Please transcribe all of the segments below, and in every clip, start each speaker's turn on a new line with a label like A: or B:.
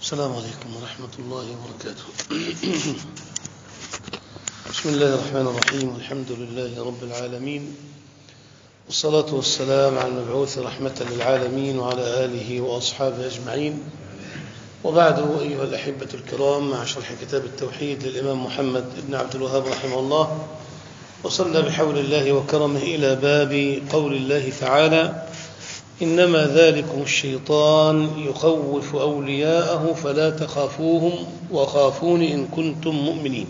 A: السلام عليكم ورحمة الله وبركاته. بسم الله الرحمن الرحيم، والحمد لله رب العالمين، والصلاة والسلام على المبعوث رحمة للعالمين وعلى آله وأصحابه أجمعين، وبعد. أيها الأحبة الكرام، مع شرح كتاب التوحيد للإمام محمد بن عبد الوهاب رحمه الله، وصلنا بحول الله وكرمه إلى باب قول الله تعالى: إنما ذلكم الشيطان يخوف أولياءه فلا تخافوهم وخافون إن كنتم مؤمنين.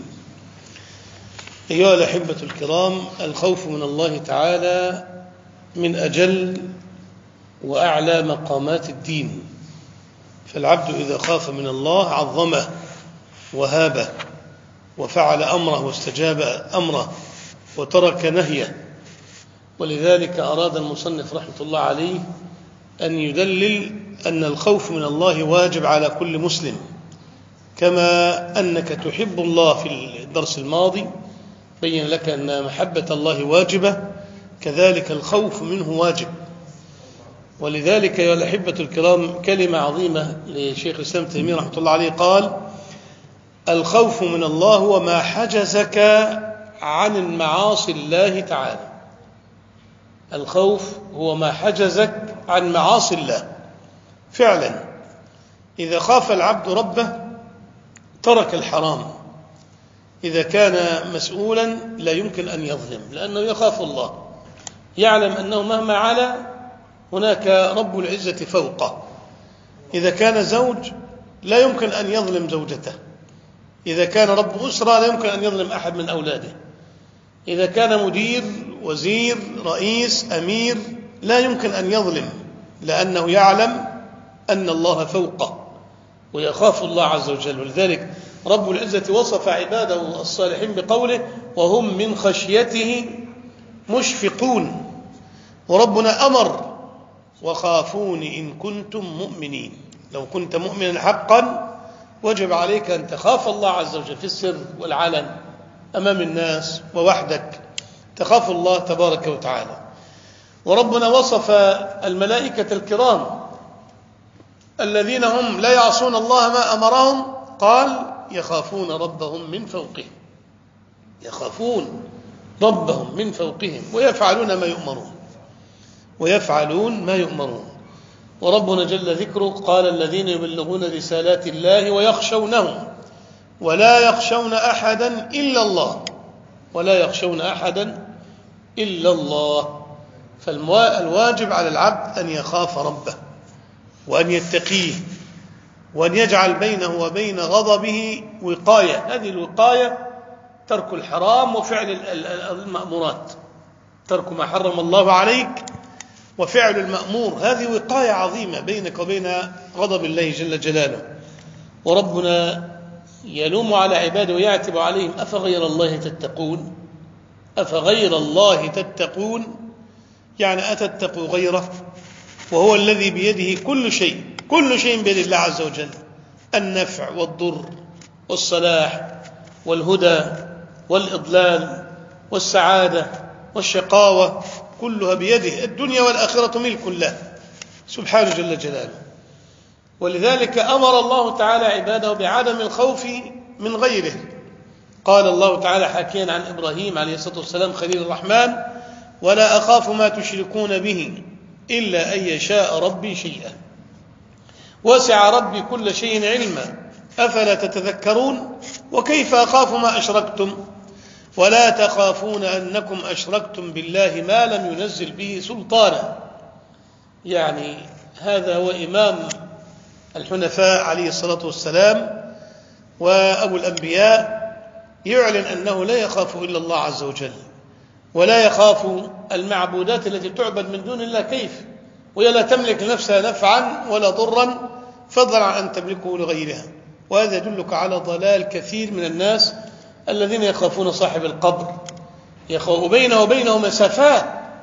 A: أيها الأحبة الكرام، الخوف من الله تعالى من أجل وأعلى مقامات الدين، فالعبد إذا خاف من الله عظمه وهابه وفعل أمره واستجاب أمره وترك نهيه. ولذلك أراد المصنف رحمة الله عليه أن يدلل أن الخوف من الله واجب على كل مسلم، كما أنك تحب الله. في الدرس الماضي بين لك أن محبة الله واجبة، كذلك الخوف منه واجب. ولذلك يا الأحبة الكرام، كلمة عظيمة لشيخ الإسلام ابن تيمية رحمة الله عليه قال: الخوف من الله هو ما حجزك عن المعاصي الله تعالى. الخوف هو ما حجزك عن معاصي الله. فعلا إذا خاف العبد ربه ترك الحرام. إذا كان مسؤولا لا يمكن أن يظلم، لأنه يخاف الله، يعلم أنه مهما علا هناك رب العزة فوقه. إذا كان زوج لا يمكن أن يظلم زوجته. إذا كان رب أسرة لا يمكن أن يظلم أحد من أولاده. إذا كان مدير، وزير، رئيس، أمير، لا يمكن أن يظلم، لأنه يعلم أن الله فوقه ويخاف الله عز وجل. ولذلك رب العزة وصف عباده الصالحين بقوله: وهم من خشيته مشفقون. وربنا أمر: وخافون إن كنتم مؤمنين. لو كنت مؤمنا حقا وجب عليك أن تخاف الله عز وجل في السر والعلن، أمام الناس ووحدك تخاف الله تبارك وتعالى. وربنا وصف الملائكة الكرام الذين هم لا يعصون الله ما أمرهم، قال: يخافون ربهم من فوقهم. يخافون ربهم من فوقهم ويفعلون ما يؤمرون. وربنا جل ذكره قال: الذين يبلغون رسالات الله ويخشونه ولا يخشون أحدا إلا الله. فالواجب على العبد أن يخاف ربه وأن يتقيه وأن يجعل بينه وبين غضبه وقاية. هذه الوقاية ترك الحرام وفعل المأمورات، ترك ما حرم الله عليك وفعل المأمور. هذه وقاية عظيمة بينك وبين غضب الله جل جلاله. وربنا يلوم على عباده ويعتب عليهم: أفغير الله تتقون؟ يعني أتتقوا غيره وهو الذي بيده كل شيء بيد الله عز وجل، النفع والضر والصلاح والهدى والإضلال والسعادة والشقاوة، كلها بيده. الدنيا والآخرة ملك له سبحانه جل جلاله. ولذلك أمر الله تعالى عباده بعدم الخوف من غيره. قال الله تعالى حكيا عن إبراهيم عليه الصلاة والسلام خليل الرحمن: ولا أخاف ما تشركون به إلا أن يشاء ربي شيئا وسع ربي كل شيء علما أفلا تتذكرون وكيف أخاف ما أشركتم ولا تخافون أنكم أشركتم بالله ما لم ينزل به سلطانا. يعني هذا هو إمام الحنفاء عليه الصلاة والسلام وأبو الأنبياء، يعلن أنه لا يخاف إلا الله عز وجل، ولا يخاف المعبودات التي تعبد من دون الله. كيف وهي لا تملك لنفسها نفعا ولا ضرا، فضلا عن أن تملكه لغيرها. وهذا يدلك على ضلال كثير من الناس الذين يخافون صاحب القبر، بينه وبينه مسافات.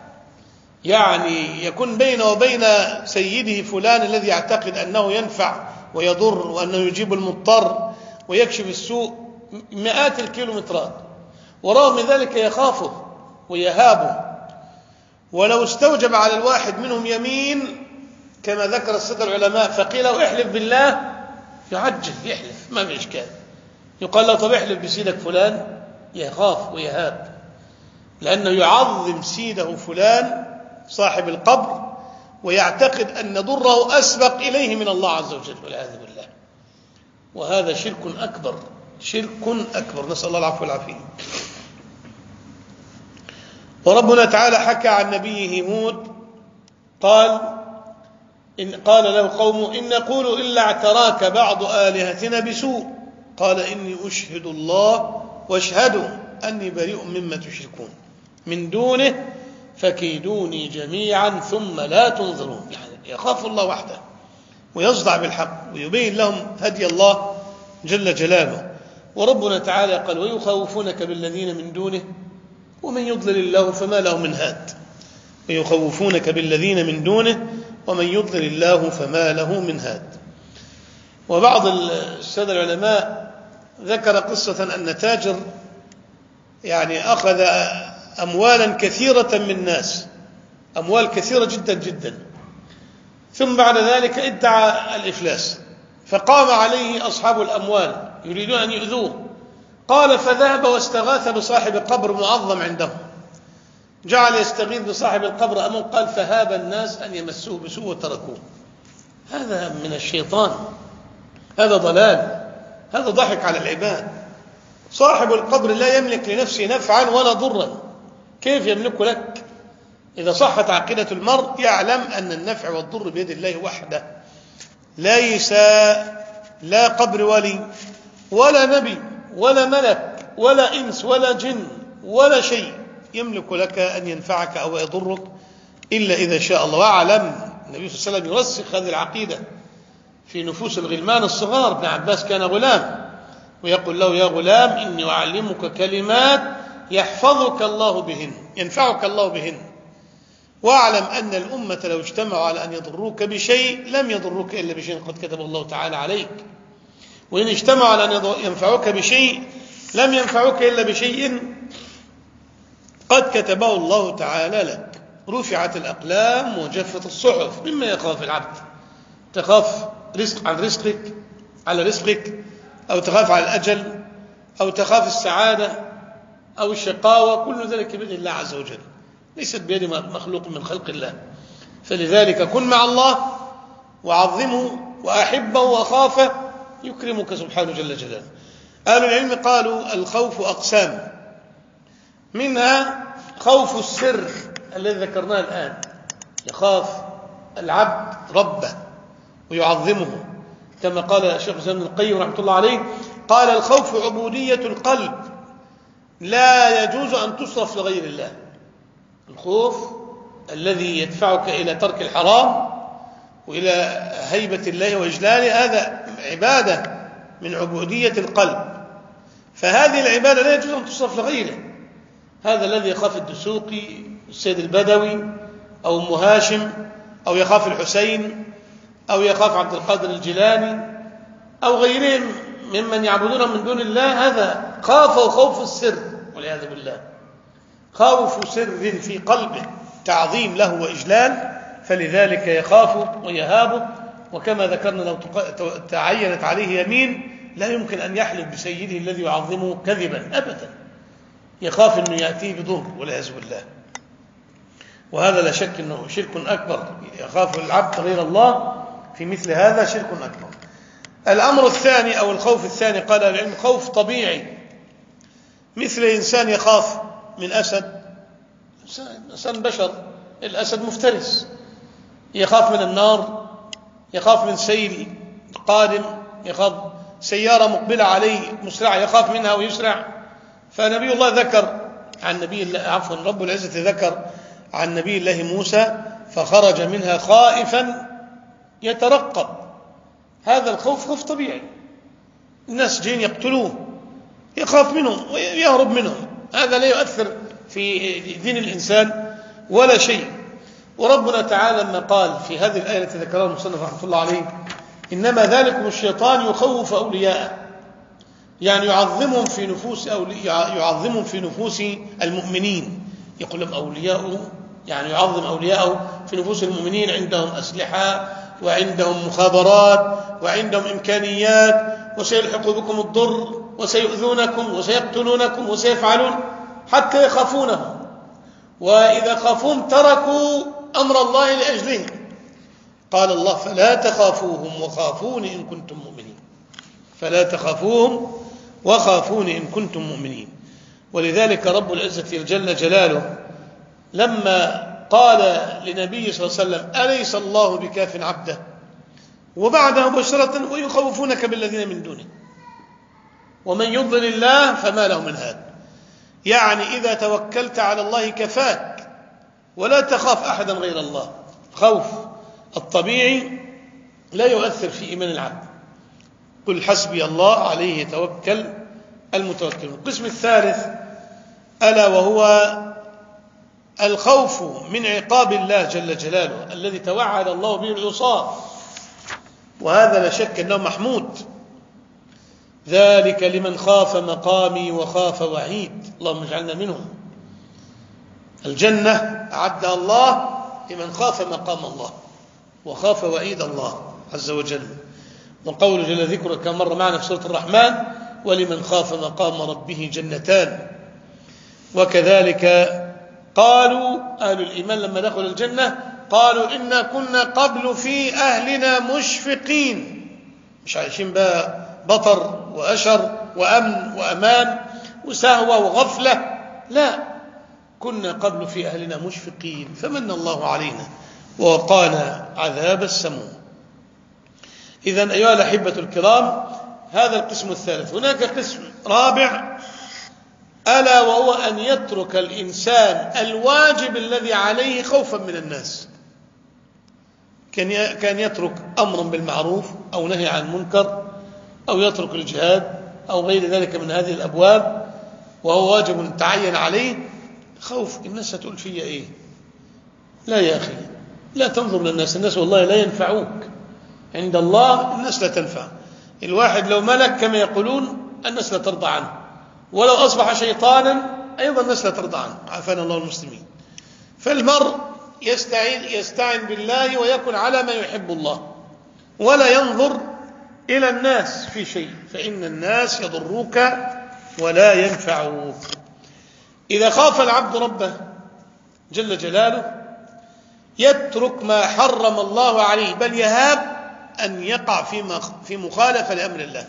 A: يعني يكون بينه وبين سيده فلان الذي يعتقد أنه ينفع ويضر وأنه يجيب المضطر ويكشف السوء مئات الكيلومترات، ورغم ذلك يخافه ويهابه. ولو استوجب على الواحد منهم يمين كما ذكر السادة العلماء فقيل: احلف بالله، يعجل يحلف ما في إشكال. يقال له طب احلف بسيدك فلان، يخاف ويهاب، لأنه يعظم سيده فلان صاحب القبر ويعتقد أن ضره أسبق إليه من الله عز وجل والعياذ بالله. وهذا شرك أكبر، شرك أكبر، نسأل الله العفو والعافية. وربنا تعالى حكى عن نبيه هود قال له قومه إن نقول إلا اعتراك بعض آلهتنا بسوء قال إني أشهد الله واشهدوا أني بريء مما تشركون من دونه فكيدوني جميعا ثم لا تنظرون. يعني يخاف الله وحده ويصدع بالحق ويبين لهم هدي الله جل جلاله. وربنا تعالى قال ويخوفونك بالذين من دونه ومن يضلل الله فما له من هاد. ويخوفونك بالذين من دونه ومن يضلل الله فما له من هاد. وبعض السادة العلماء ذكر قصة أن تاجر يعني أخذ أموالا كثيرة من الناس، أموال كثيرة جدا جدا، ثم بعد ذلك ادعى الإفلاس، فقام عليه أصحاب الأموال يريدون أن يؤذوه، قال فذهب واستغاث بصاحب قبر معظم عندهم، جعل يستغيث بصاحب القبر أمام، قال فهاب الناس أن يمسوه بسوء وتركوه. هذا من الشيطان، هذا ضلال، هذا ضحك على العباد. صاحب القبر لا يملك لنفسه نفعا ولا ضرا، كيف يملك لك؟ إذا صحت عقيدة المرء يعلم أن النفع والضر بيد الله وحده، ليس لا قبر ولي ولا نبي ولا ملك ولا إنس ولا جن ولا شيء يملك لك أن ينفعك أو يضرك إلا إذا شاء الله. وأعلم النبي صلى الله عليه وسلم يرسخ هذه العقيدة في نفوس الغلمان الصغار. ابن عباس كان غلام ويقول له يا غلام إني أعلمك كلمات يحفظك الله بهن، ينفعك الله بهن. واعلم أن الأمة لو اجتمعوا على أن يضروك بشيء لم يضروك إلا بشيء قد كتب الله تعالى عليك، وإن اجتمعوا على أن ينفعوك بشيء لم ينفعوك إلا بشيء قد كتبه الله تعالى لك. رفعت الأقلام وجفت الصحف. مما يخاف العبد؟ تخاف عن رزقك على رزقك، أو تخاف على الأجل، أو تخاف السعادة أو الشقاوة، كل ذلك بيد الله عز وجل، ليست بيد مخلوق من خلق الله. فلذلك كن مع الله وعظمه وأحبه وأخافه يكرمك سبحانه جل جلاله. أهل العلم قالوا الخوف أقسام، منها خوف السر الذي ذكرناه الآن، يخاف العبد ربه ويعظمه، كما قال الشيخ ابن القيم رحمة الله عليه قال الخوف عبودية القلب لا يجوز أن تصرف لغير الله. الخوف الذي يدفعك إلى ترك الحرام وإلى هيبة الله وإجلاله هذا عبادة من عبودية القلب، فهذه العبادة لا يجوز أن تصرف لغيره. هذا الذي يخاف الدسوقي السيد البدوي أو أم هاشم أو يخاف الحسين أو يخاف عبد القادر الجيلاني أو غيرهم ممن يعبدون من دون الله، هذا خافوا خوف السر والعياذ بالله، خوف سر في قلبه تعظيم له وإجلال، فلذلك يخاف ويهاب. وكما ذكرنا لو تعينت عليه يمين لا يمكن أن يحلف بسيده الذي يعظمه كذبا أبدا، يخاف أنه يأتيه بضر والعياذ بالله. وهذا لا شك أنه شرك أكبر، يخاف العبد غير الله في مثل هذا شرك أكبر. الأمر الثاني أو الخوف الثاني قال العلم خوف طبيعي، مثل إنسان يخاف من أسد، إنسان بشر، الأسد مفترس، يخاف من النار، يخاف من سيل قادم، يخاف سيارة مقبلة عليه مسرعة يخاف منها ويسرع. فنبي الله ذكر عن نبي الله عفوا رب العزة ذكر عن نبي الله موسى فخرج منها خائفا يترقب. هذا الخوف خوف طبيعي، الناس جين يقتلوه يخاف منهم ويهرب منهم، هذا لا يؤثر في دين الإنسان ولا شيء. وربنا تعالى لما قال في هذه الآية التي ذكرها المصنف رحمه الله عليه إنما ذلكم الشيطان يخوف أولياءه، يعني يعظمهم في نفوس المؤمنين، يقول لهم أولياءه، يعني يعظم أولياءه في نفوس المؤمنين، عندهم أسلحة وعندهم مخابرات وعندهم إمكانيات، وسيلحق بكم الضر وسيؤذونكم وسيقتلونكم وسيفعلون حتى يخافونهم، وإذا خافوهم تركوا أمر الله لأجلهم. قال الله: فلا تخافوهم وخافوني إن كنتم مؤمنين. فلا تخافوهم وخافوني إن كنتم مؤمنين. ولذلك رب العزة جل جلاله لما قال لنبي صلى الله عليه وسلم: أليس الله بكاف عبده، وبعده مباشرة: ويخوفونك بالذين من دونه، ومن يضلل الله فما له من هاد. يعني إذا توكلت على الله كفاك، ولا تخاف أحدا غير الله. خوف الطبيعي لا يؤثر في إيمان العبد. قل حسبي الله عليه يتوكل المتوكلون. القسم الثالث ألا وهو الخوف من عقاب الله جل جلاله الذي توعد الله به العصاة، وهذا لا شك أنه محمود. ذلك لمن خاف مقامي وخاف وعيد. اللهم اجعلنا منهم. الجنة أعدها الله لمن خاف مقام الله وخاف وعيد الله عز وجل. وقول جل ذكره كما مر معنا في سورة الرحمن: ولمن خاف مقام ربه جنتان. وكذلك قالوا أهل الإيمان لما دخلوا الجنة قالوا: إنا كنا قبل في أهلنا مشفقين. مش عايشين بقى بطر وأشر وأمن وأمان وسهوة وغفلة، لا، كنا قبل في أهلنا مشفقين فمن الله علينا ووقانا عذاب السموم. إذن أيها الأحبة الكرام، هذا القسم الثالث. هناك قسم رابع ألا وهو أن يترك الإنسان الواجب الذي عليه خوفا من الناس. كان يترك أمرا بالمعروف أو نهي عن المنكر، أو يترك الجهاد أو غير ذلك من هذه الأبواب وهو واجب تعين عليه، خوف الناس هتقول فيا إيه. لا يا أخي، لا تنظر للناس، الناس والله لا ينفعوك عند الله، الناس لا تنفع. الواحد لو ملك كما يقولون الناس لا ترضى عنه، ولو أصبح شيطانا أيضا الناس لا ترضى عنه، عافانا الله المسلمين. فالمرء يستعين بالله ويكن على ما يحب الله، ولا ينظر إلى الناس في شيء، فإن الناس يضروك ولا ينفعوك. إذا خاف العبد ربه جل جلاله يترك ما حرم الله عليه، بل يهاب أن يقع في مخالفة لأمر الله.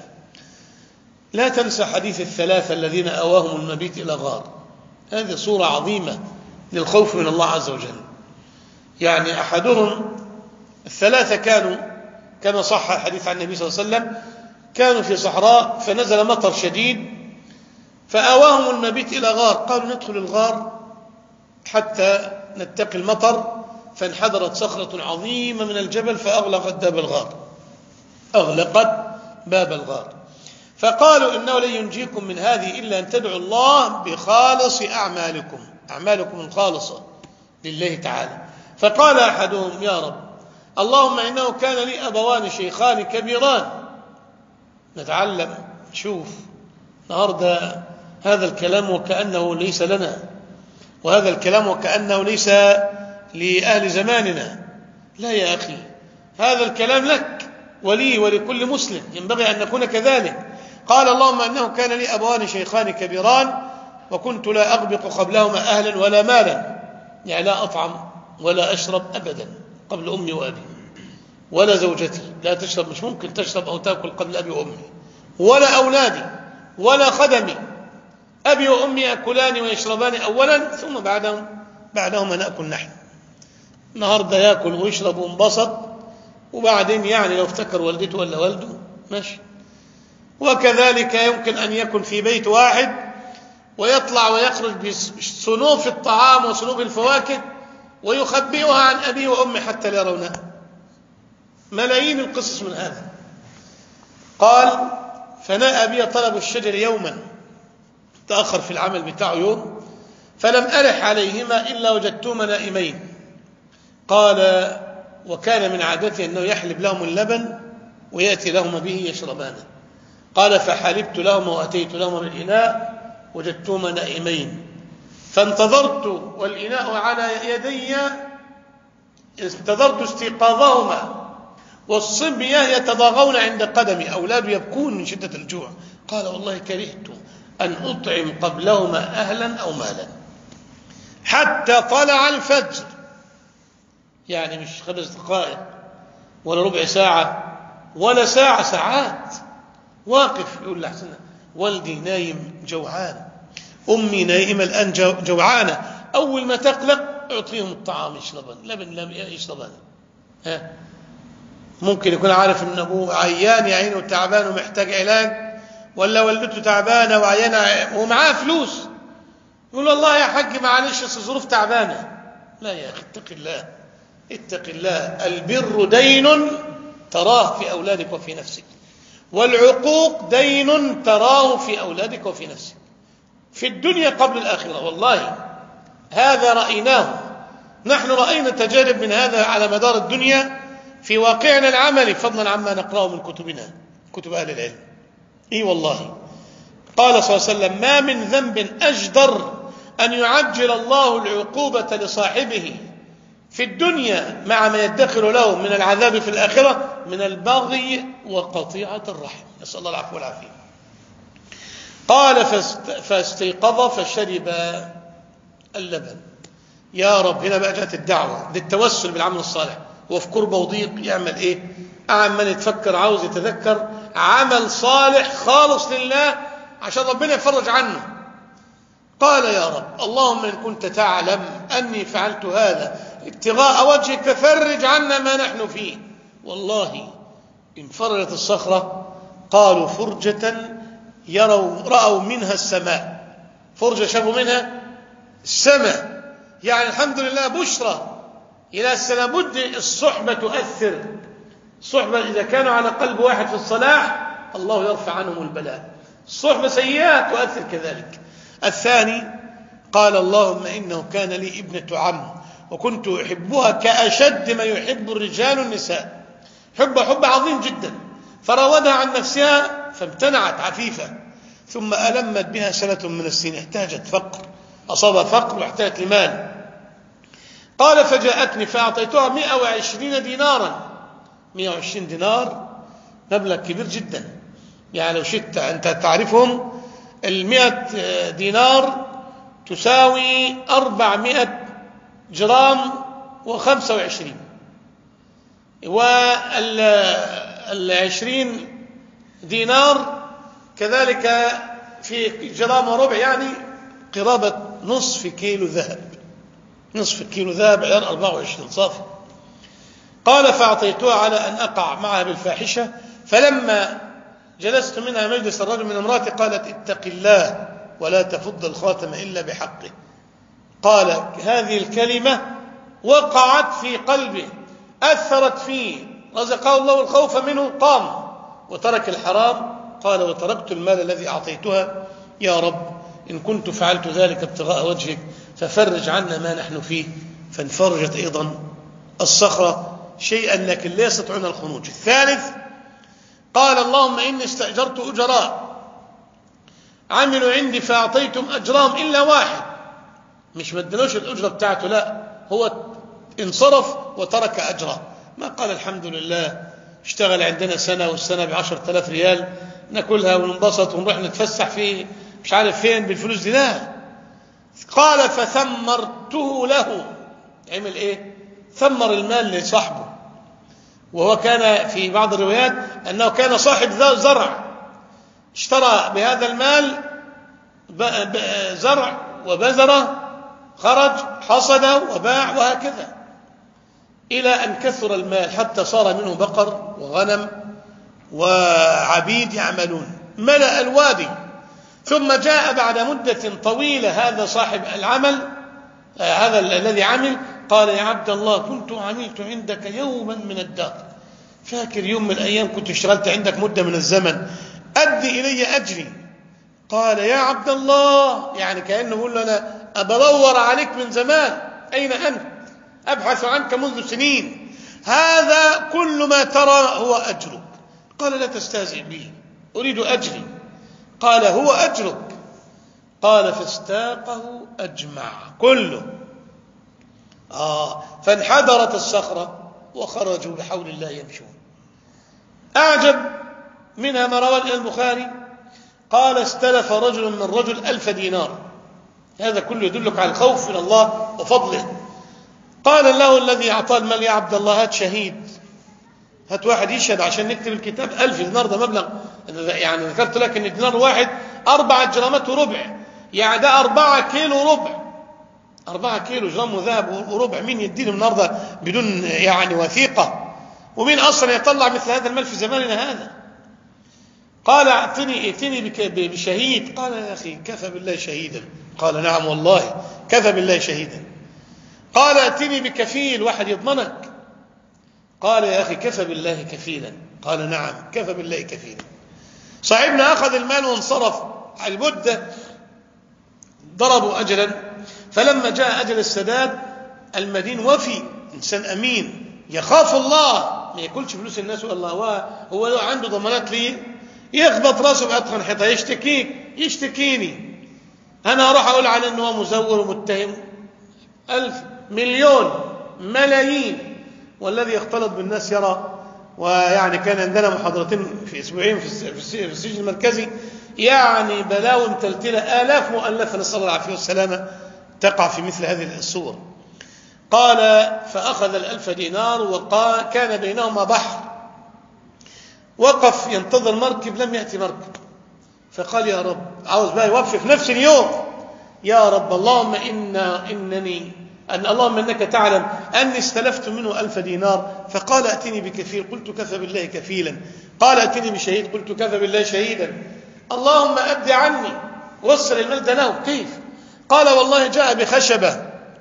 A: لا تنسى حديث الثلاثة الذين أواهم المبيت إلى غار. هذه صورة عظيمة للخوف من الله عز وجل. يعني أحدهم، الثلاثة كانوا كما صح الحديث عن النبي صلى الله عليه وسلم، كانوا في صحراء فنزل مطر شديد فآواهم المبيت إلى غار. قالوا: ندخل الغار حتى نتقي المطر. فانحدرت صخرة عظيمة من الجبل فأغلقت باب الغار، أغلقت باب الغار. فقالوا: إنه لن ينجيكم من هذه إلا أن تدعوا الله بخالص أعمالكم الخالصة لله تعالى. فقال أحدهم: يا رب، اللهم إنه كان لي أبوان شيخان كبيران. نتعلم، شوف النهارده هذا الكلام وكأنه ليس لنا، وهذا الكلام وكأنه ليس لأهل زماننا. لا يا أخي، هذا الكلام لك ولي ولكل مسلم، ينبغي أن نكون كذلك. قال: اللهم إنه كان لي أبوان شيخان كبيران وكنت لا أغبق قبلهما أهلا ولا مالا، يعني لا أطعم ولا أشرب أبدا قبل أمي وأبي، ولا زوجتي لا تشرب، مش ممكن تشرب أو تأكل قبل أبي وأمي، ولا أولادي ولا خدمي. أبي وأمي يأكلان ويشربان أولا، ثم بعدهما نأكل نحن. النهارده يأكل ويشرب وانبسط، وبعدين يعني لو افتكر والدته ولا والده ماشي. وكذلك يمكن أن يكون في بيت واحد ويطلع ويخرج بصنوف الطعام وصنوف الفواكه ويخبئها عن أبيه وأمه حتى لا يرونها. ملايين القصص من هذا. قال: فناء بي طلب الشجر يوما، تأخر في العمل بتاعه يوم، فلم أرح عليهما إلا وجدتهما نائمين. قال: وكان من عادته أنه يحلب لهم اللبن ويأتي لهما به يشربانه. قال: فحلبت لهما وأتيت لهما بالإناء وجدتهما نائمين، فانتظرت والإناء على يدي، انتظرت استيقاظهما والصبية يتضاغون عند قدمي، أولاد يبكون من شدة الجوع. قال والله كرهت أن أطعم قبلهما أهلا أو مالا حتى طلع الفجر، يعني مش 5 دقائق ولا ربع ساعة ولا ساعة، ساعات واقف يقول لحسن والدي نايم جوعان، أمي نايمة الآن جوعانة، أول ما تقلق أعطيهم الطعام يشربان، لبن يشربان. ممكن يكون عارف أن أبوه عيان يا عينه تعبان ومحتاج علاج، ولا والدته تعبانة وعيانة ومعاه فلوس، يقول والله يا حاج معلش الظروف تعبانة. لا يا أخي اتق الله، اتق الله. البر دين تراه في أولادك وفي نفسك، والعقوق دين تراه في أولادك وفي نفسك في الدنيا قبل الآخرة. والله هذا رأيناه، نحن رأينا تجارب من هذا على مدار الدنيا في واقعنا العملي، فضلا عما نقرأه من كتبنا، كتب أهل العلم. والله قال صلى الله عليه وسلم ما من ذنب أجدر أن يعجل الله العقوبة لصاحبه في الدنيا مع ما يدخر له من العذاب في الآخرة من البغي وقطيعة الرحم، نسأل الله العفو والعافية. قال فاستيقظ فشرب اللبن. يا رب، هنا بقى جاءت الدعوة للتوسل بالعمل الصالح. هو في كربة وضيق يعمل ايه؟ عمال يتفكر، عاوز يتذكر عمل صالح خالص لله عشان ربنا يفرج عنه. قال يا رب اللهم إن كنت تعلم أني فعلت هذا ابتغاء وجهك ففرج عنا ما نحن فيه. والله إن فرجت الصخرة قالوا فرجة رأوا منها السماء، فرجة شافوا منها السماء، يعني الحمد لله بشرى إلى السماء. بد الصحبة تؤثر، الصحبة إذا كانوا على قلب واحد في الصلاح الله يرفع عنهم البلاء، الصحبة سيئة تؤثر كذلك. الثاني قال اللهم إنه كان لي ابنة عم وكنت أحبها كأشد ما يحب الرجال النساء، حب عظيم جدا، فراودها عن نفسها فامتنعت عفيفة، ثم ألمت بها سنة من السنين، احتاجت فقر، أصابها فقر واحتاجت لمال. قال فجاءتني فأعطيتها 120 دينارا. 120 دينار مبلغ كبير جدا، يعني لو شئت أنت تعرفهم، 100 دينار تساوي 400 جرام و25، 20 دينار كذلك في جرام وربع، يعني قرابة نصف كيلو ذهب، نصف كيلو ذهب عيار 24 صافي. قال فأعطيتها على أن أقع معها بالفاحشة، فلما جلست منها مجلس الرجل من امرأتي قالت اتق الله ولا تفض الخاتم إلا بحقه. قال هذه الكلمة وقعت في قلبه، أثرت فيه، رزقه الله الخوف منه، قام وترك الحرام. قال وتركت المال الذي أعطيتها، يا رب إن كنت فعلت ذلك ابتغاء وجهك ففرج عنا ما نحن فيه. فانفرجت أيضا الصخرة شيئا لكن لا يستطيعون الخروج. الثالث قال اللهم إني استأجرت أجراء عملوا عندي فأعطيتم أجرام إلا واحد، مش مدلوش الأجرة بتاعته، لا هو انصرف وترك أجره، ما قال الحمد لله اشتغل عندنا سنة والسنة ب10,000 ريال ناكلها وننبسط ونروح نتفسح في مش عارف فين بالفلوس دي، لا. قال فثمرته له، عمل ايه؟ ثمر المال لصاحبه، وهو كان في بعض الروايات أنه كان صاحب زرع، اشترى بهذا المال زرع وبذره، خرج حصده وباع وهكذا إلى أن كثر المال حتى صار منه بقر وغنم وعبيد يعملون، ملأ الوادي. ثم جاء بعد مدة طويلة هذا صاحب العمل، هذا الذي عمل، قال يا عبد الله كنت عملت عندك يوما من الدهر، فاكر يوم من الأيام كنت اشتغلت عندك مدة من الزمن، أدي إلي أجري. قال يا عبد الله، يعني كأنه يقول له أنا أدور عليك من زمان، أين أنت؟ أبحث عنك منذ سنين، هذا كل ما ترى هو أجرك. قال لا تستهزئ بي، أريد أجري. قال هو أجرك. قال فاستاقه أجمع كله. فانحدرت الصخرة وخرجوا بحول الله يمشون. أعجب منها ما روى البخاري قال استلف رجل من رجل 1000 دينار. هذا كله يدلك على الخوف من الله وفضله. قال له الذي أعطاه المال يا عبد الله هات شهيد، هات واحد يشهد عشان نكتب الكتاب. 1000 دينار ده مبلغ، يعني ذكرت لك ان الدينار واحد 4 جرامات وربع، يعني ده 4 كيلو ربع، 4 كيلو جرام ذهب وربع. مين يديني النهارده بدون يعني وثيقة؟ ومين أصلا يطلع مثل هذا المال في زماننا هذا؟ قال ائتني بشهيد. قال يا أخي كفى بالله شهيدا. قال نعم والله كفى بالله شهيدا. قال ائتني بكفيل، واحد يضمنك. قال يا أخي كفى بالله كفيلا. قال نعم كفى بالله كفيلا. صاحبنا أخذ المال وانصرف. المدة ضربوا أجلا، فلما جاء أجل السداد المدين وفي، إنسان أمين يخاف الله، ما ياكلش فلوس الناس والله، هو لو عنده ضمانات ليه يخبط راسه بأتخن حيطة. يشتكيني أنا أروح أقول على أنه مزور ومتهم 1000 مليون ملايين، والذي يختلط بالناس يرى. ويعني كان عندنا محاضرتين في أسبوعين في السجن المركزي، يعني بلاوي متلتلة آلاف مؤلفة نسأل الله العافية والسلامة تقع في مثل هذه الصور. قال فأخذ 1000 دينار وكان بينهما بحر، وقف ينتظر مركب لم يأتي مركب، فقال يا رب، عاوز بقى يوفي في نفس اليوم، يا رب اللهم اللهم إنك تعلم أني استلفت منه 1000 دينار. فقال ائتني بكفيل. قلت كفى بالله كفيلا. قال ائتني بشهيد. قلت كفى بالله شهيدا. اللهم أد عني، وصل المال ده له. كيف؟ قال والله جاء بخشبة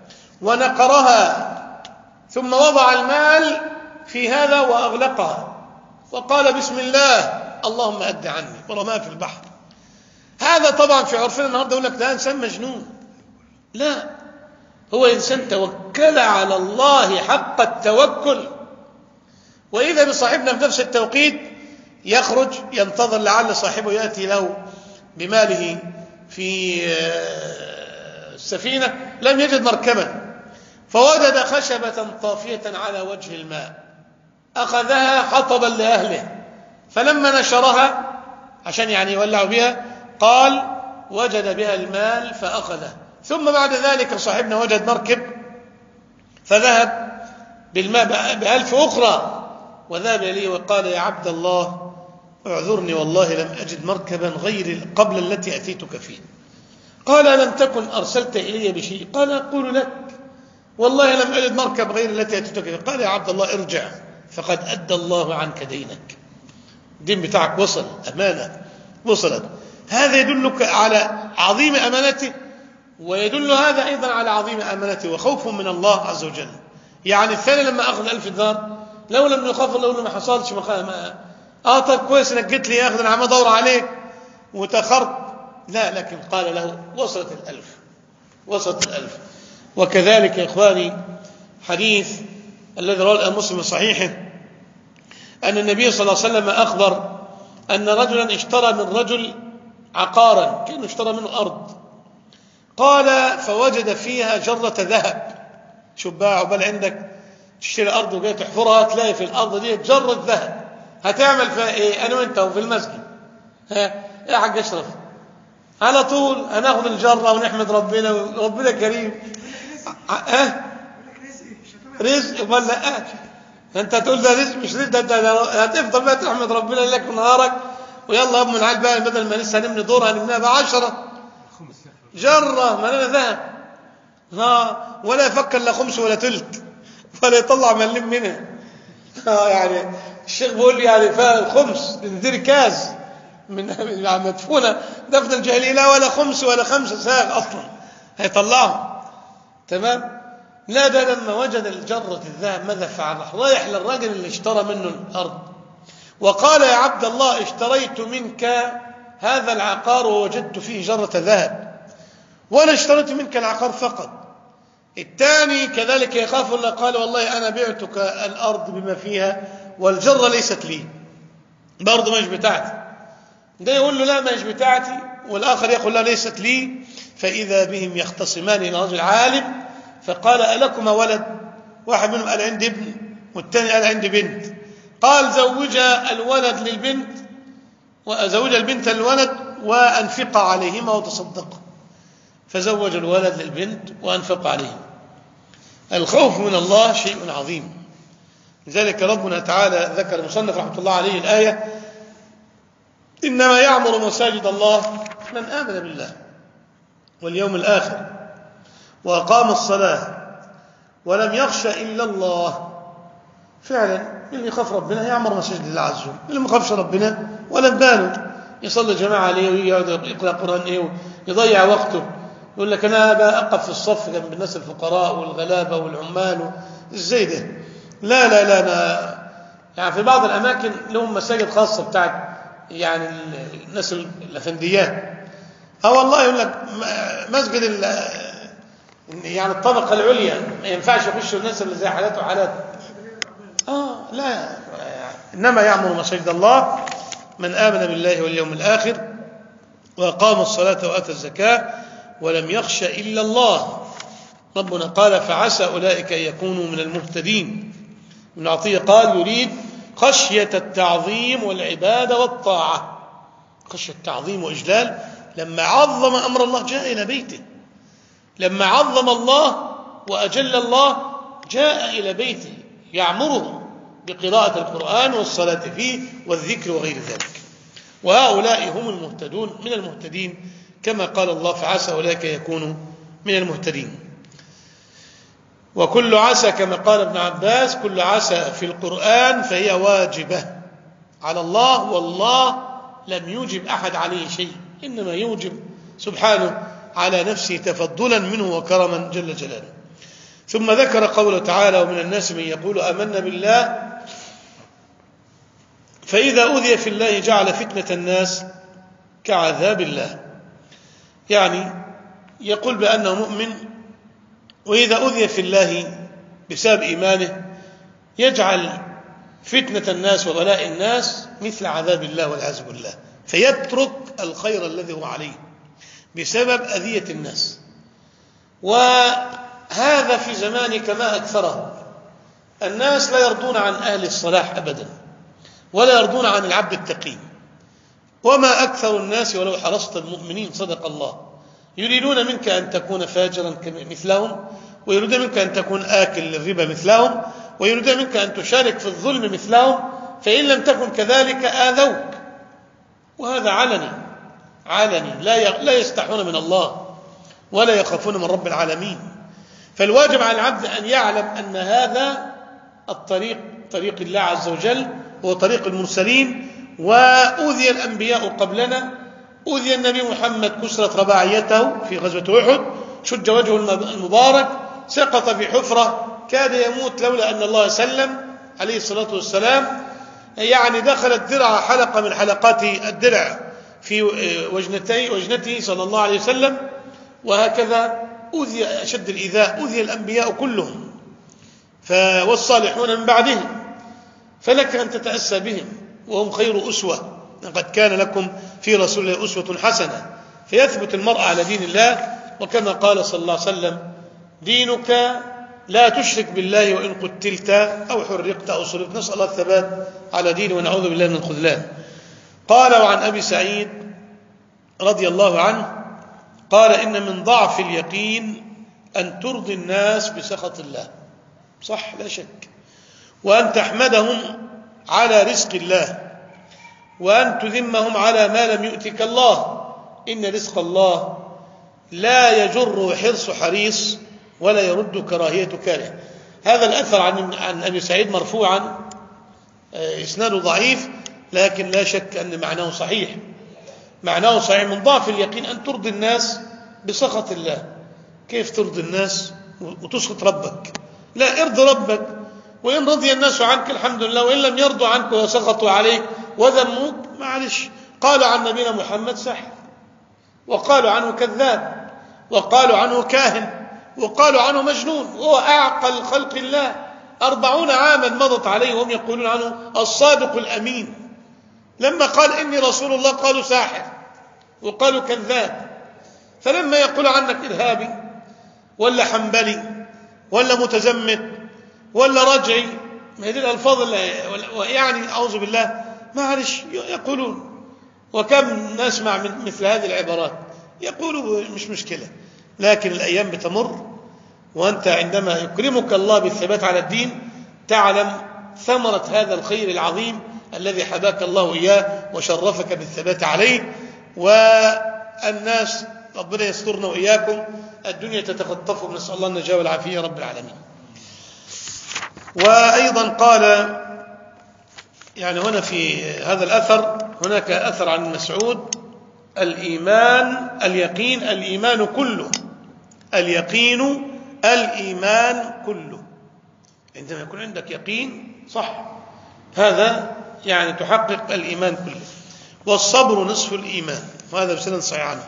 A: ونقرها ثم وضع المال في هذا وأغلقها وقال بسم الله اللهم أد عني، ورماه في البحر. هذا طبعا في عرفنا النهارده يقول لك ده إنسان مجنون. لا، هو إنسان توكل على الله حق التوكل. وإذا بصاحبنا في نفس التوقيت يخرج ينتظر لعل صاحبه يأتي له بماله في السفينة، لم يجد مركبا، فوجد خشبة طافية على وجه الماء، أخذها حطبا لأهله، فلما نشرها عشان يعني يولعوا بها قال وجد بها المال فأخذه. ثم بعد ذلك صاحبنا وجد مركب فذهب بالماء ب1000 أخرى وذهب إليه وقال يا عبد الله اعذرني والله لم أجد مركبا غير قبل التي أتيتك فيه. قال لم تكن أرسلت إلي بشيء؟ قال أقول لك والله لم أجد مركب غير التي أتيتك فيه. قال يا عبد الله ارجع فقد أدى الله عنك دينك، الدين بتاعك وصل، أمانة وصلت. هذا يدلك على عظيم أمانته، ويدل هذا أيضا على عظيم أمانته وخوف من الله عز وجل. يعني الثاني لما أخذ 1000 دينار لو لم يخاف الله ما حصلش طيب كويس انك جيت لي اخذ، انا عم ادور عليك وتاخرت. لا، لكن قال له وصلت 1000 وصلت 1000. وكذلك يا إخواني حديث الذي رواه الإمام مسلم في صحيحه أن النبي صلى الله عليه وسلم أخبر أن رجلا اشترى من رجل عقارا، كأنه اشترى منه أرض. قال فوجد فيها جرة ذهب. شوف بقى عقبال عندك تشتري أرض وجاي تحفرها تلاقي في الأرض دي جرة ذهب، هتعمل فيها إيه؟ أنا وأنت وفي المسجد يا حاج أشرف على طول هناخد الجرة ونحمد ربنا وربنا كريم. رزق ولا أنت تقول ده رزق مش رزق، ده هتفضل بقى تحمد ربنا لك ونهارك. ويلا يا ابن العيال بقى بدل ما لسه هنبني دور هنبنيها ب10 جرة مليانة ذهب، ولا يفكر لا خمس ولا تلت ولا يطلع مليم منها. يعني الشيخ بيقول لي يعني الخمس ندير كاز من مدفونة دفن الجاهلية، لا ولا خمس ولا 5 ساغ أصلا هيطلعهم. تمام؟ لا، ده لما وجد الجرة الذهب ماذا فعل؟ رايح للراجل اللي اشترى منه الأرض وقال يا عبد الله اشتريت منك هذا العقار ووجدت فيه جرة ذهب، ولا اشتريت منك العقار فقط. الثاني كذلك يخاف الله، قال والله أنا بعتك الأرض بما فيها والجرة ليست لي، برضه مش بتاعتي. ده يقول له لا مش بتاعتي، والآخر يقول لا ليست لي. فإذا بهم يختصمان إلى رجل عالم فقال ألكما ولد؟ واحد منهم قال عندي ابن والثاني قال عندي بنت. قال زوج الولد للبنت وزوج البنت للولد وأنفق عليهما وتصدق، فزوج الولد للبنت وأنفق عليهما. الخوف من الله شيء عظيم، لذلك ربنا تعالى ذكر المصنف رحمة الله عليه الآية: إنما يعمر مساجد الله من آمن بالله واليوم الآخر وأقام الصلاة ولم يخش إلا الله. فعلا اللي يخاف ربنا يعمر مساجد الله عز وجل، اللي ما يخافش ربنا ولا باله يصلي جماعة عليه ويقعد يقرأ قرآن إيه ويضيع وقته، يقول لك أنا بقف في الصف جنب الناس الفقراء والغلابة والعمال إزاي ده؟ لا لا لا، أنا يعني في بعض الأماكن لهم مساجد خاصة بتاعت يعني الناس الأفنديات. والله يقول لك مسجد يعني الطبقة العليا ما ينفعش يخشوا الناس اللي زي حالات وحالات. لا، إنما يعمر مساجد الله من آمن بالله واليوم الآخر وأقام الصلاة وآتى الزكاة ولم يخش إلا الله. ربنا قال: فعسى أولئك أن يكونوا من المهتدين. ابن عطية قال: يريد خشية التعظيم والعبادة والطاعة. خشية التعظيم وإجلال، لما عظم أمر الله جاء إلى بيته، لما عظم الله وأجل الله جاء إلى بيته يعمره بقراءة القرآن والصلاة فيه والذكر وغير ذلك. وهؤلاء هم المهتدون من المهتدين، كما قال الله: فعسى أولئك يكونوا من المهتدين. وكل عسى كما قال ابن عباس، كل عسى في القرآن فهي واجبة على الله، والله لم يوجب أحد عليه شيء، إنما يوجب سبحانه على نفسه تفضلا منه وكرما جل جلاله. ثم ذكر قوله تعالى: ومن الناس من يقول آمنا بالله فإذا أوذي في الله جعل فتنة الناس كعذاب الله. يعني يقول بأنه مؤمن، وإذا أوذي في الله بسبب إيمانه يجعل فتنة الناس وبلاء الناس مثل عذاب الله والعياذ بالله، فيترك الخير الذي هو عليه بسبب أذية الناس. وهذا في زمان كما أكثره، الناس لا يرضون عن أهل الصلاح أبدا، ولا يرضون عن العبد التقي. وما أكثر الناس ولو حرصت المؤمنين، صدق الله، يريدون منك أن تكون فاجرا مثلهم، ويريدون منك أن تكون آكل للربا مثلهم، ويريدون منك أن تشارك في الظلم مثلهم، فإن لم تكن كذلك آذوك. وهذا علني لا يستحون من الله ولا يخافون من رب العالمين. فالواجب على العبد أن يعلم أن هذا الطريق طريق الله عز وجل، هو طريق المرسلين. وأوذي الأنبياء قبلنا، أوذي النبي محمد كسرت رباعيته في غزوة أحد، شج وجهه المبارك، سقط في حفرة، كاد يموت لولا أن الله سلم عليه الصلاة والسلام. يعني دخلت درع حلقة من حلقات الدرع في وجنته صلى الله عليه وسلم. وهكذا أوذي أشد الإيذاء، أوذي الأنبياء كلهم والصالحون من بعدهم، فلك أن تتأسى بهم وهم خير أسوة. لقد كان لكم في رسول الله أسوة حسنة. فيثبت المرء على دين الله، وكما قال صلى الله عليه وسلم: دينك لا تشرك بالله وإن قتلت أو حرقت أو صلبت. نسأل الله الثبات على دينه ونعوذ بالله من الخذلان. قال: وعن أبي سعيد رضي الله عنه قال: إن من ضعف اليقين أن ترضي الناس بسخط الله، صح لا شك، وأن تحمدهم على رزق الله، وأن تذمهم على ما لم يؤتك الله. إن رزق الله لا يجر حرص حريص ولا يرد كراهية كاره. هذا الأثر عن أبي سعيد مرفوعا، إسناده ضعيف، لكن لا شك أن معناه صحيح. معناه صحيح. من ضعف اليقين أن ترضي الناس بسخط الله. كيف ترضي الناس وتسخط ربك؟ لا، ارضي ربك، وإن رضي الناس عنك الحمد لله، وإن لم يرضوا عنك وسخطوا عليك وذموك معلش. قالوا عن نبينا محمد ساحر، وقالوا عنه كذاب، وقالوا عنه كاهن، وقالوا عنه مجنون، وهو أعقل خلق الله. 40 عاما مضت عليه وهم يقولون عنه الصادق الأمين. لما قال إني رسول الله قالوا ساحر وقالوا كذاب. فلما يقول عنك إرهابي ولا حنبلي ولا متزمت ولا رجعي ما هي دي الألفاظ يعني أعوذ بالله معلش يقولون، وكم نسمع من مثل هذه العبارات يقولوا مش مشكلة، لكن الأيام بتمر، وأنت عندما يكرمك الله بالثبات على الدين تعلم ثمرة هذا الخير العظيم الذي حباك الله إياه وشرفك بالثبات عليه. والناس ربنا يسترنا وإياكم، الدنيا تتخطفهم، نسأل الله النجاة والعافية رب العالمين. وأيضا قال يعني هنا في هذا الأثر، هناك أثر عن مسعود: الإيمان كله، اليقين الإيمان كله. عندما يكون عندك يقين صح، هذا يعني تحقق الإيمان كله. والصبر نصف الإيمان، وهذا بسند صحيح عنه.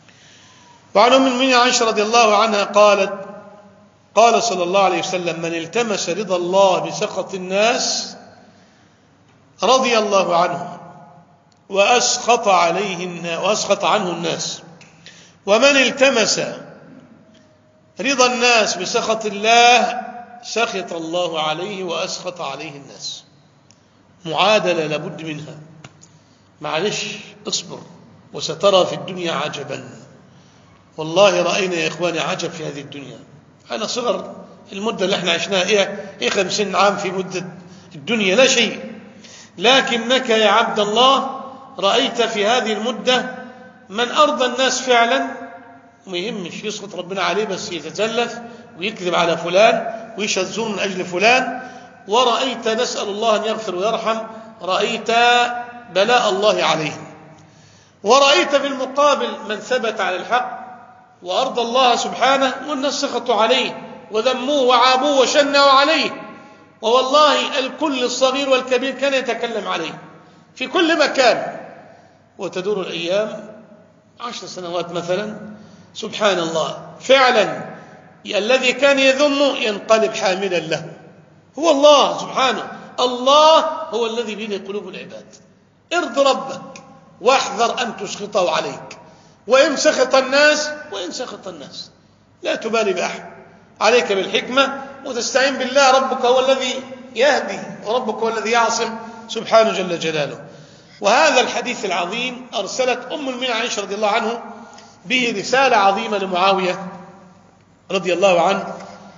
A: وعن أم المؤمنين عائشة رضي الله عنها قالت: قال صلى الله عليه وسلم: من التمس رضا الله بسخط الناس رضي الله عنه وأسخط عنه الناس، ومن التمس رضا الناس بسخط الله سخط الله عليه وأسخط عليه الناس. معادلة لابد منها، معلش اصبر وسترى في الدنيا عجبا. والله رأينا يا إخواني عجب في هذه الدنيا. أنا صغر المدة اللي احنا عشناها إيه 50 عام في مدة الدنيا لا شيء، لكنك يا عبد الله رأيت في هذه المدة من أرضى الناس فعلا، وما يهمش يسقط ربنا عليه، بس يتزلف ويكذب على فلان ويشذر من أجل فلان. ورأيت نسأل الله أن يغفر ويرحم، رأيت بلاء الله عليهم. ورأيت بالمقابل من ثبت على الحق وأرضى الله سبحانه، والناس سخطوا عليه وذموه وعابوه وشنوا عليه، ووالله الكل الصغير والكبير كان يتكلم عليه في كل مكان. وتدور الأيام 10 سنوات مثلا، سبحان الله، فعلا الذي كان يذمه ينقلب حاملا له. هو الله سبحانه، الله هو الذي بيده قلوب العباد. ارض ربك واحذر أن تسخطه عليك، وإن سخط الناس لا تبالي بأحد، عليك بالحكمة وتستعين بالله. ربك هو الذي يهدي وربك هو الذي يعصم سبحانه جل جلاله. وهذا الحديث العظيم أرسلت أم المؤمنين عائشة رضي الله عنه به رسالة عظيمة لمعاوية رضي الله عنه.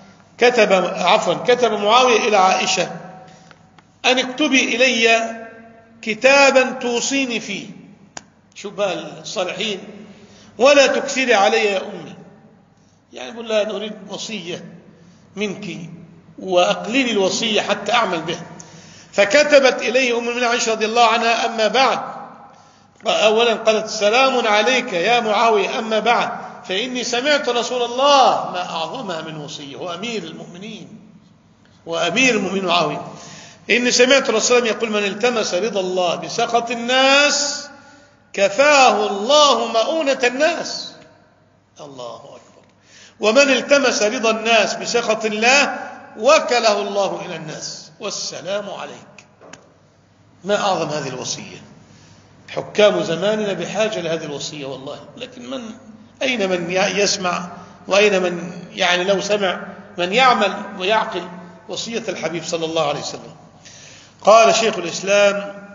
A: كتب معاوية إلى عائشة أن اكتبي إلي كتابا توصيني فيه، شوف بقى الصالحين، ولا تكثري علي يا أمي، يعني يقول لها نريد وصية منك وأقللي الوصية حتى أعمل بها. فكتبت إليه أم المؤمنين عائشة رضي الله عنها: أما بعد، أولا قالت: سلام عليك يا معاوية، أما بعد، فإني سمعت رسول الله، ما أعظمها من وصية، هو أمير المؤمنين معاوية، إني سمعت رسول الله يقول: من التمس رضا الله بسخط الناس كفاه الله مؤونة الناس. الله أكبر. ومن التمس رضا الناس بسخط الله وكله الله إلى الناس، والسلام عليك. ما أعظم هذه الوصية. حكام زماننا بحاجة لهذه الوصية والله، لكن أين من يسمع، وأين من يعني لو سمع من يعمل ويعقل وصية الحبيب صلى الله عليه وسلم. قال شيخ الإسلام: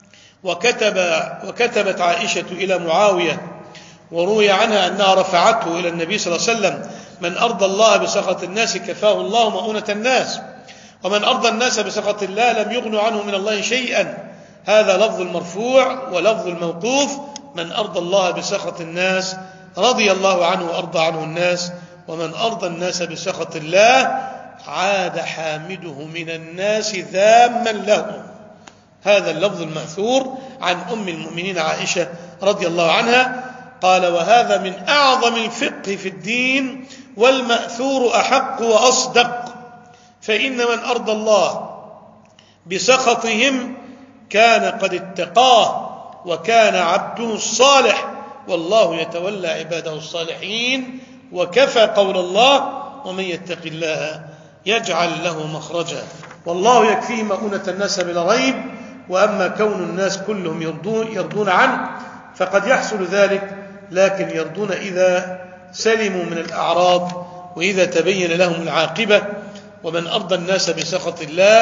A: وكتبت عائشة إلى معاوية، وروي عنها أنها رفعته إلى النبي صلى الله عليه وسلم: من أرضى الله بسخط الناس كفاه الله مؤونة الناس، ومن أرضى الناس بسخط الله لم يغنوا عنه من الله شيئا. هذا لفظ المرفوع، ولفظ الموقوف: من أرضى الله بسخط الناس رضي الله عنه وأرضى عنه الناس، ومن أرضى الناس بسخط الله عاد حامده من الناس ذاما له. هذا اللفظ المأثور عن أم المؤمنين عائشة رضي الله عنها. قال: وهذا من أعظم الفقه في الدين، والمأثور أحق وأصدق، فإن من أرضى الله بسخطهم كان قد اتقاه، وكان عبده الصالح، والله يتولى عباده الصالحين. وكفى قول الله: ومن يتق الله يجعل له مخرجا، والله يكفيه مؤونة الناس بلا ريب. وأما كون الناس كلهم يرضون عنه فقد يحصل ذلك، لكن يرضون إذا سلموا من الأعراض وإذا تبين لهم العاقبة. ومن أرضى الناس بسخط الله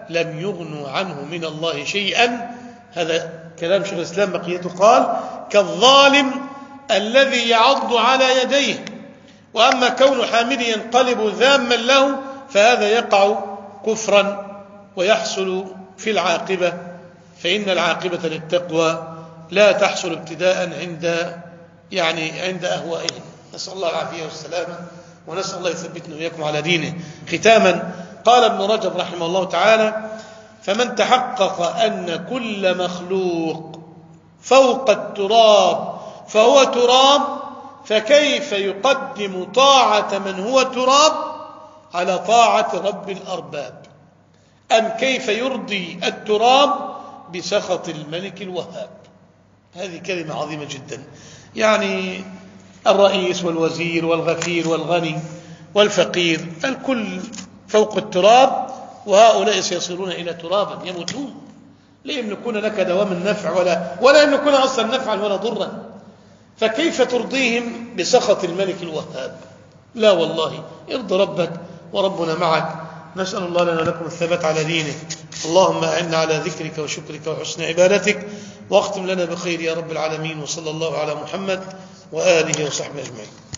A: لم يغنوا عنه من الله شيئا. هذا كلام شيخ الإسلام بقيته قال: كالظالم الذي يعض على يديه. وأما كون حامد ينقلب ذاما له فهذا يقع كفرا ويحصل في العاقبة، فإن العاقبة للتقوى لا تحصل ابتداء عند أهوائهم. نسأل الله العافية والسلامة، ونسأل الله يثبتنا وإياكم على دينه. ختاما، قال ابن رجب رحمه الله تعالى: فمن تحقق أن كل مخلوق فوق التراب فهو تراب، فكيف يقدم طاعة من هو تراب على طاعة رب الأرباب؟ أم كيف يرضي التراب بسخط الملك الوهاب؟ هذه كلمة عظيمة جدا. يعني الرئيس والوزير والغفير والغني والفقير الكل فوق التراب، وهؤلاء سيصيرون إلى ترابا يموتون، لا يملكون لك دوام النفع ولا يملكون أصلا نفعا ولا ضرا، فكيف ترضيهم بسخط الملك الوهاب؟ لا والله، ارض ربك وربنا معك. نسأل الله لنا ولكم الثبات على دينه. اللهم أعنا على ذكرك وشكرك وحسن عبادتك، واختم لنا بخير يا رب العالمين. وصلى الله على محمد وآله وصحبه أجمعين.